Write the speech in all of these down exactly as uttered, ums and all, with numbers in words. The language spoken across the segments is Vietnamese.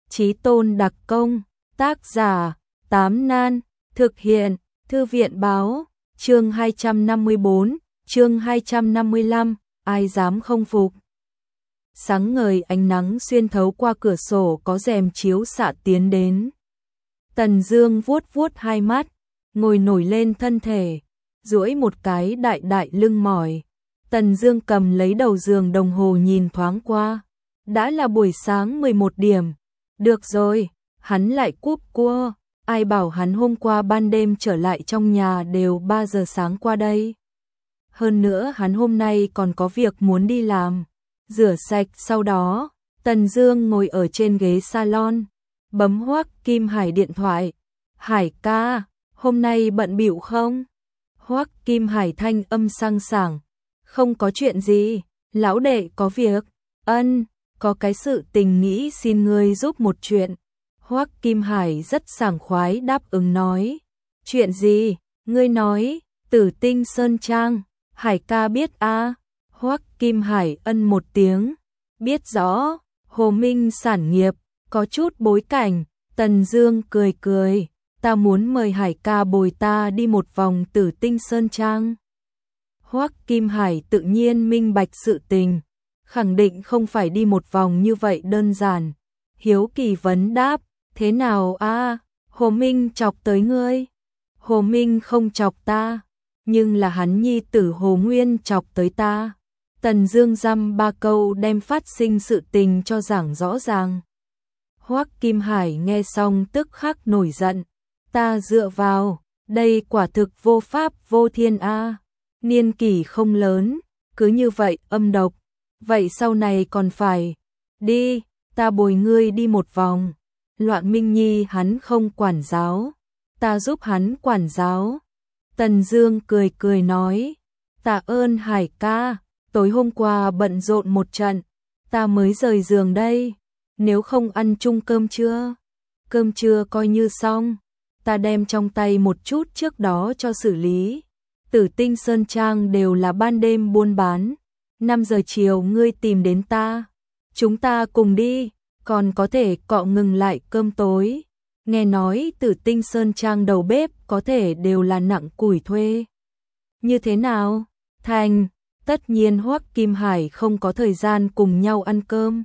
Chí tôn đặc công, tác giả, Tám Nan, thực hiện, Thư viện báo, chương hai trăm năm mươi bốn, chương hai trăm năm mươi lăm, ai dám không phục. Sáng ngời ánh nắng xuyên thấu qua cửa sổ có rèm chiếu xạ tiến đến. Tần Dương vuốt vuốt hai mắt, ngồi nổi lên thân thể, duỗi một cái đại đại lưng mỏi. Tần Dương cầm lấy đầu giường đồng hồ nhìn thoáng qua, đã là buổi sáng mười một điểm. Được rồi, hắn lại cúp cua, ai bảo hắn hôm qua ban đêm trở lại trong nhà đều ba giờ sáng qua đây. Hơn nữa hắn hôm nay còn có việc muốn đi làm. Rửa sạch sau đó, Tần Dương ngồi ở trên ghế salon, bấm Hoắc Kim Hải điện thoại. Hải ca, hôm nay bận bịu không? Hoắc Kim Hải thanh âm sang sảng. Không có chuyện gì, lão đệ có việc. Ân, có cái sự tình nghĩ xin ngươi giúp một chuyện. Hoắc Kim Hải rất sảng khoái đáp ứng nói. Chuyện gì? Ngươi nói. Tử Tinh Sơn Trang. Hải ca biết a? À? Hoắc Kim Hải ân một tiếng. Biết rõ. Hồ Minh sản nghiệp, có chút bối cảnh. Tần Dương cười cười. Ta muốn mời Hải ca bồi ta đi một vòng Tử Tinh Sơn Trang. Hoắc Kim Hải tự nhiên minh bạch sự tình, khẳng định không phải đi một vòng như vậy đơn giản. Hiếu kỳ vấn đáp, thế nào a? À, Hồ Minh chọc tới ngươi? Hồ Minh không chọc ta, nhưng là hắn nhi tử Hồ Nguyên chọc tới ta. Tần Dương dăm ba câu đem phát sinh sự tình cho giảng rõ ràng. Hoắc Kim Hải nghe xong tức khắc nổi giận, ta dựa vào, đây quả thực vô pháp vô thiên a. À. Niên kỷ không lớn, cứ như vậy âm độc, vậy sau này còn phải đi, ta bồi ngươi đi một vòng. Loạn Minh Nhi hắn không quản giáo, ta giúp hắn quản giáo. Tần Dương cười cười nói, tạ ơn Hải ca, tối hôm qua bận rộn một trận, ta mới rời giường đây, nếu không ăn chung cơm trưa. Cơm trưa coi như xong, ta đem trong tay một chút trước đó cho xử lý. Tử Tinh Sơn Trang đều là ban đêm buôn bán, năm giờ chiều ngươi tìm đến ta, chúng ta cùng đi, còn có thể cọ ngừng lại cơm tối. Nghe nói Tử Tinh Sơn Trang đầu bếp có thể đều là nặng củi thuê. Như thế nào? Thành, tất nhiên Hoắc Kim Hải không có thời gian cùng nhau ăn cơm.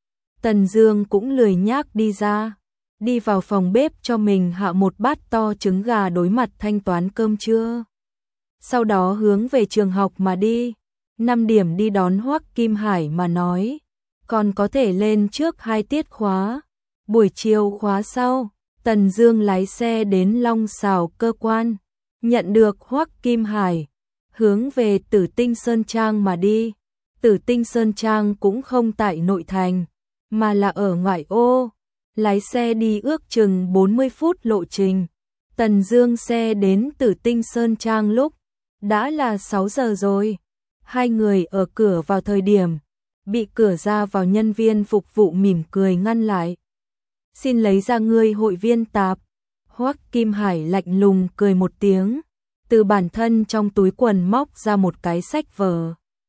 Tần Dương cũng lười nhác đi ra, đi vào phòng bếp cho mình hạ một bát to trứng gà đối mặt thanh toán cơm trưa. Sau đó hướng về trường học mà đi. Năm điểm đi đón Hoắc Kim Hải mà nói, còn có thể lên trước hai tiết khóa. Buổi chiều khóa sau, Tần Dương lái xe đến Long Xào cơ quan, nhận được Hoắc Kim Hải, hướng về Tử Tinh Sơn Trang mà đi. Tử Tinh Sơn Trang cũng không tại nội thành, mà là ở ngoại ô. Lái xe đi ước chừng bốn mươi phút lộ trình. Tần Dương xe đến Tử Tinh Sơn Trang lúc đã là sáu giờ rồi. Hai người ở cửa vào thời điểm, bị cửa ra vào nhân viên phục vụ mỉm cười ngăn lại. Xin lấy ra ngươi hội viên tạp. Hoắc Kim Hải lạnh lùng cười một tiếng, từ bản thân trong túi quần móc ra một cái sách vở.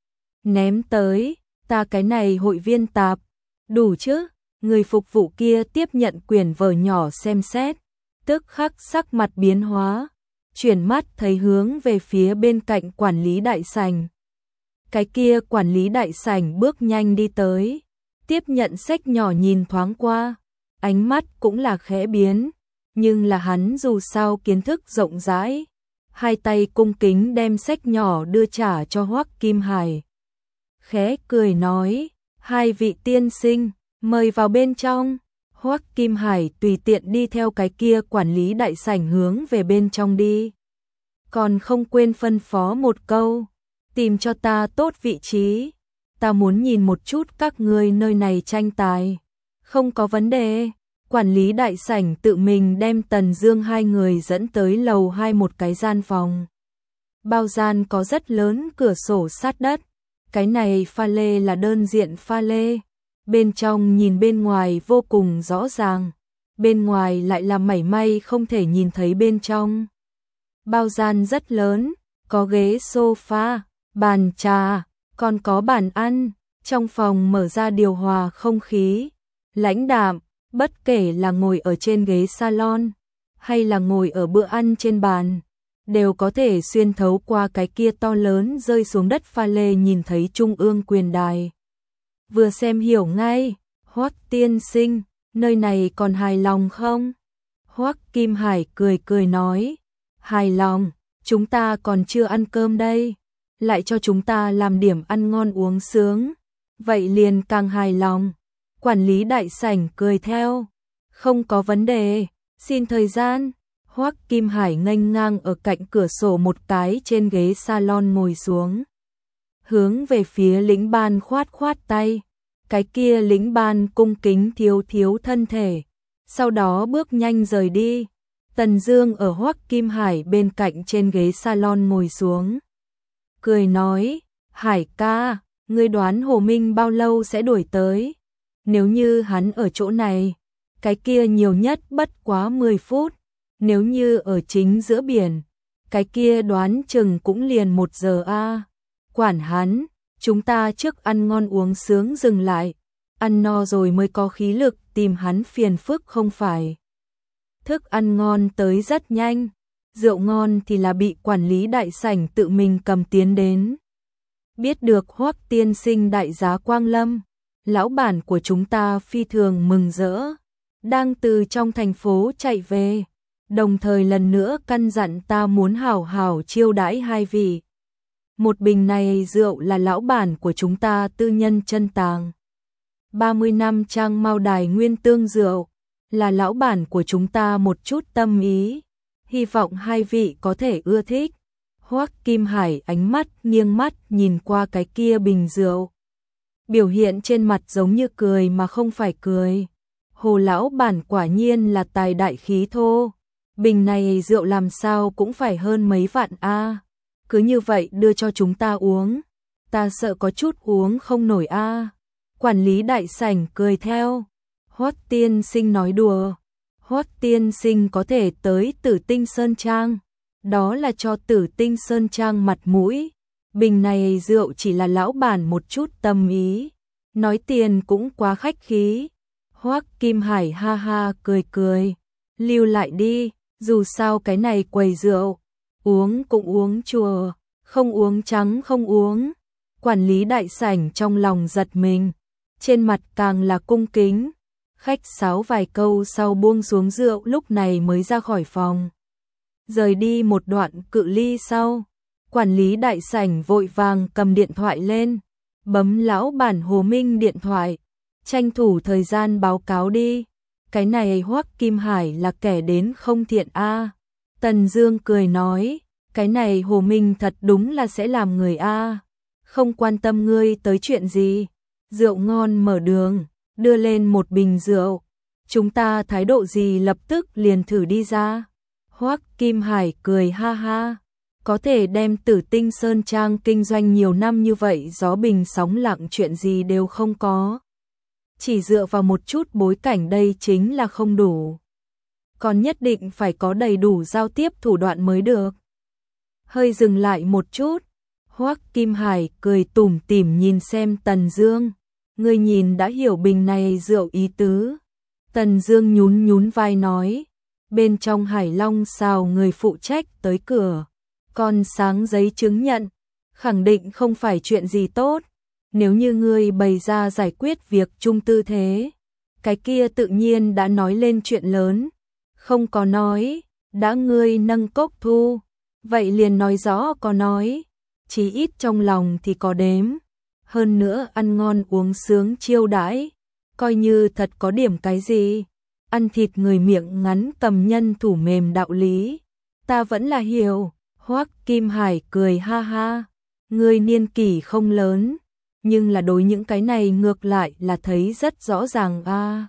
Ném tới, ta cái này hội viên tạp, đủ chứ? Người phục vụ kia tiếp nhận quyển vở nhỏ xem xét, tức khắc sắc mặt biến hóa, chuyển mắt thấy hướng về phía bên cạnh quản lý đại sảnh. Cái kia quản lý đại sảnh bước nhanh đi tới, tiếp nhận sách nhỏ nhìn thoáng qua, ánh mắt cũng là khẽ biến, nhưng là hắn dù sao kiến thức rộng rãi, hai tay cung kính đem sách nhỏ đưa trả cho Hoắc Kim Hải. Khẽ cười nói, hai vị tiên sinh, mời vào bên trong. Hoắc Kim Hải tùy tiện đi theo cái kia quản lý đại sảnh hướng về bên trong đi. Còn không quên phân phó một câu, tìm cho ta tốt vị trí, ta muốn nhìn một chút các ngươi nơi này tranh tài. Không có vấn đề. Quản lý đại sảnh tự mình đem Tần Dương hai người dẫn tới lầu hai một cái gian phòng. Bao gian có rất lớn cửa sổ sát đất, cái này pha lê là đơn diện pha lê. Bên trong nhìn bên ngoài vô cùng rõ ràng, bên ngoài lại là mảy may không thể nhìn thấy bên trong. Bao gian rất lớn, có ghế sofa, bàn trà, còn có bàn ăn. Trong phòng mở ra điều hòa không khí, lãnh đạm, Bất kể là ngồi ở trên ghế salon, hay là ngồi ở bữa ăn trên bàn, đều có thể xuyên thấu qua cái kia to lớn rơi xuống đất pha lê nhìn thấy trung ương quyền đài. Vừa xem hiểu ngay, Hoắc tiên sinh, nơi này còn hài lòng không? Hoắc Kim Hải cười cười nói, hài lòng, chúng ta còn chưa ăn cơm đây, lại cho chúng ta làm điểm ăn ngon uống sướng, vậy liền càng hài lòng. Quản lý đại sảnh cười theo, không có vấn đề, xin thời gian. Hoắc Kim Hải nghênh ngang ở cạnh cửa sổ một cái trên ghế salon ngồi xuống, hướng về phía lĩnh ban khoát khoát tay, cái kia lĩnh ban cung kính thiếu thiếu thân thể, sau đó bước nhanh rời đi. Tần Dương ở Hoắc Kim Hải bên cạnh trên ghế salon ngồi xuống, cười nói, Hải ca, ngươi đoán Hồ Minh bao lâu sẽ đuổi tới? Nếu như hắn ở chỗ này, cái kia nhiều nhất bất quá mười phút, nếu như ở chính giữa biển, cái kia đoán chừng cũng liền một giờ a. À. Quản hắn, chúng ta trước ăn ngon uống sướng dừng lại, ăn no rồi mới có khí lực tìm hắn phiền phức không phải. Thức ăn ngon tới rất nhanh, rượu ngon thì là bị quản lý đại sảnh tự mình cầm tiến đến. Biết được Hoắc tiên sinh đại giá quang lâm, lão bản của chúng ta phi thường mừng rỡ, đang từ trong thành phố chạy về, đồng thời lần nữa căn dặn ta muốn hảo hảo chiêu đãi hai vị. Một bình này rượu là lão bản của chúng ta tư nhân chân tàng. ba mươi năm trang Mao Đài nguyên tương rượu, là lão bản của chúng ta một chút tâm ý, hy vọng hai vị có thể ưa thích. Hoắc Kim Hải ánh mắt nghiêng mắt nhìn qua cái kia bình rượu, biểu hiện trên mặt giống như cười mà không phải cười. Hồ lão bản quả nhiên là tài đại khí thô, bình này rượu làm sao cũng phải hơn mấy vạn a. À. Cứ như vậy đưa cho chúng ta uống, ta sợ có chút uống không nổi a. À. Quản lý đại sảnh cười theo, Hoắc tiên sinh nói đùa, Hoắc tiên sinh có thể tới Tử Tinh Sơn Trang, đó là cho Tử Tinh Sơn Trang mặt mũi. Bình này rượu chỉ là lão bản một chút tâm ý, nói tiền cũng quá khách khí. Hoắc Kim Hải ha ha cười cười, lưu lại đi, dù sao cái này quầy rượu, uống cũng uống chùa, không uống trắng không uống. Quản lý đại sảnh trong lòng giật mình, trên mặt càng là cung kính, khách sáo vài câu sau buông xuống rượu lúc này mới ra khỏi phòng. Rời đi một đoạn cự ly sau, quản lý đại sảnh vội vàng cầm điện thoại lên, bấm lão bản Hồ Minh điện thoại, tranh thủ thời gian báo cáo đi. Cái này Hoắc Kim Hải là kẻ đến không thiện a. À. Tần Dương cười nói, cái này Hồ Minh thật đúng là sẽ làm người a. À. Không quan tâm ngươi tới chuyện gì, rượu ngon mở đường, đưa lên một bình rượu, chúng ta thái độ gì lập tức liền thử đi ra. Hoắc Kim Hải cười ha ha, có thể đem Tử Tinh Sơn Trang kinh doanh nhiều năm như vậy gió bình sóng lặng chuyện gì đều không có. Chỉ dựa vào một chút bối cảnh đây chính là không đủ. Còn nhất định phải có đầy đủ giao tiếp thủ đoạn mới được. Hơi dừng lại một chút, Hoắc Kim Hải cười tủm tỉm nhìn xem Tần Dương. Ngươi nhìn đã hiểu bình này rượu ý tứ. Tần Dương nhún nhún vai nói, bên trong Hải Long xào người phụ trách tới cửa, còn sáng giấy chứng nhận, khẳng định không phải chuyện gì tốt. Nếu như ngươi bày ra giải quyết việc chung tư thế, cái kia tự nhiên đã nói lên chuyện lớn. Không có nói, đã ngươi nâng cốc thu, vậy liền nói rõ có nói, chí ít trong lòng thì có đếm. Hơn nữa ăn ngon uống sướng chiêu đãi, coi như thật có điểm cái gì, ăn thịt người miệng ngắn cầm nhân thủ mềm đạo lý, ta vẫn là hiểu. Hoắc Kim Hải cười ha ha, ngươi niên kỷ không lớn, nhưng là đối những cái này ngược lại là thấy rất rõ ràng a. À.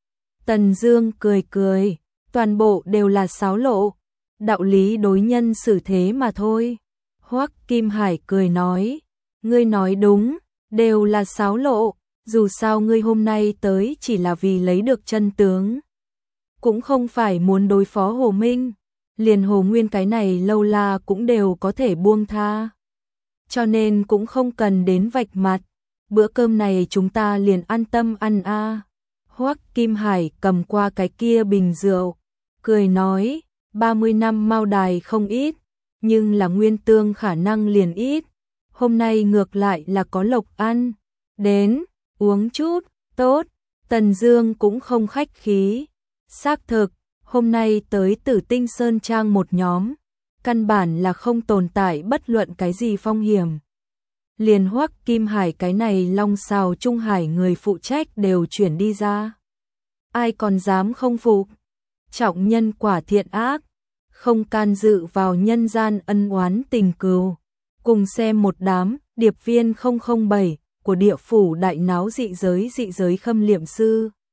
Tần Dương cười cười, toàn bộ đều là sáo lộ, đạo lý đối nhân xử thế mà thôi. Hoắc Kim Hải cười nói, ngươi nói đúng, đều là sáo lộ, dù sao ngươi hôm nay tới chỉ là vì lấy được chân tướng, cũng không phải muốn đối phó Hồ Minh, liền Hồ Nguyên cái này lâu la cũng đều có thể buông tha. Cho nên cũng không cần đến vạch mặt, bữa cơm này chúng ta liền an tâm ăn a. À. Hoắc Kim Hải cầm qua cái kia bình rượu, cười nói, ba mươi năm Mao Đài không ít, nhưng là nguyên tương khả năng liền ít, hôm nay ngược lại là có lộc ăn, đến, uống chút, tốt, Tần Dương cũng không khách khí, xác thực, hôm nay tới Tử Tinh Sơn Trang một nhóm, căn bản là không tồn tại bất luận cái gì phong hiểm. Liền Hoắc Kim Hải cái này Long Sào Trung Hải người phụ trách đều chuyển đi ra. Ai còn dám không phục? Trọng nhân quả thiện ác, không can dự vào nhân gian ân oán tình cừu. Cùng xem một đám điệp viên không không bảy của địa phủ đại náo dị giới dị giới khâm liệm sư.